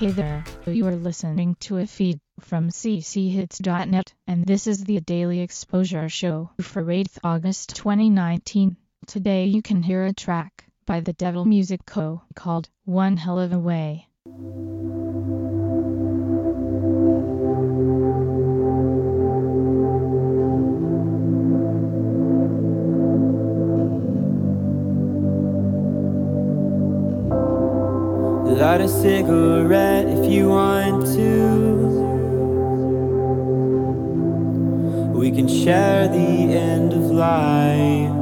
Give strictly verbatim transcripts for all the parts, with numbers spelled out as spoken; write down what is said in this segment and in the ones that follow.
Hey there, you are listening to a feed from c c hits dot net, and this is the Daily Exposure Show for eighth August twenty nineteen. Today you can hear a track by The Devil Music Co. called One Hell of a Way. Light a cigarette if you want to. We can share the end of life.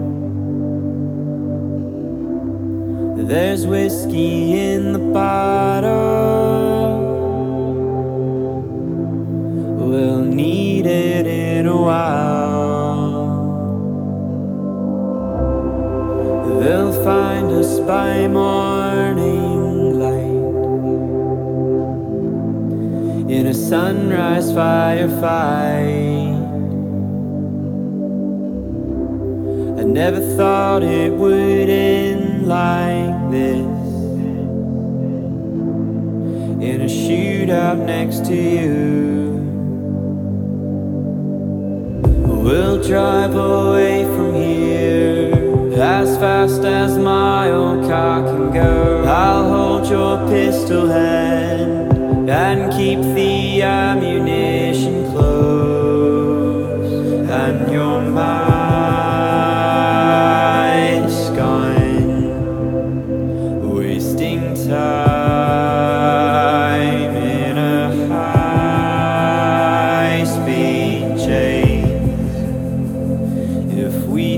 There's whiskey in the bottle. We'll need it in a while. They'll find us by morning in a sunrise firefight. I never thought it would end like this, in a shootout next to you. We'll drive away from here as fast as my old car can go. I'll hold your pistol hand and keep the ammunition close, and your mind's gone, wasting time in a high-speed chase. If we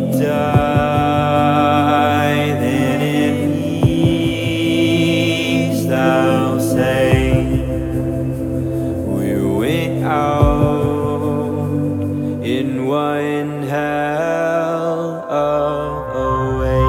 die, then it means they'll say out in one hell of a way.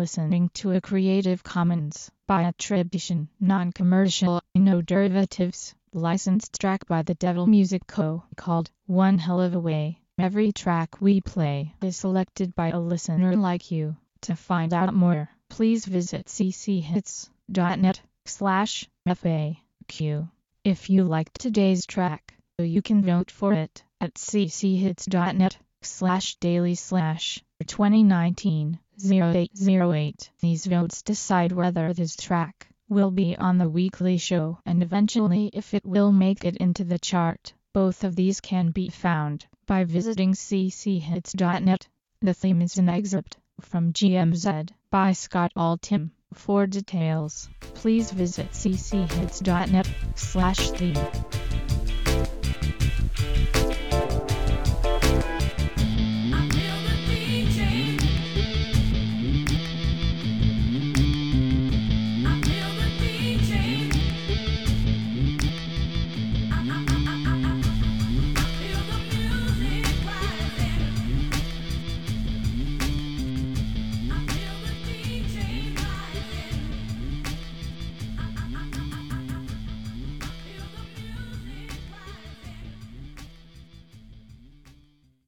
listening to a Creative Commons by attribution, non-commercial, no derivatives, licensed track by The Devil Music Co. called One Hell of a Way. Every track we play is selected by a listener like you. To find out more, please visit cchits.net slash FAQ. If you liked today's track, you can vote for it at cchits.net slash daily slash twenty nineteen oh eight oh eight. These votes decide whether this track will be on the weekly show and eventually if it will make it into the chart. Both of these can be found by visiting cchits.net. The theme is an excerpt from G M Z by Scott Altham. For details, please visit cchits.net slash theme.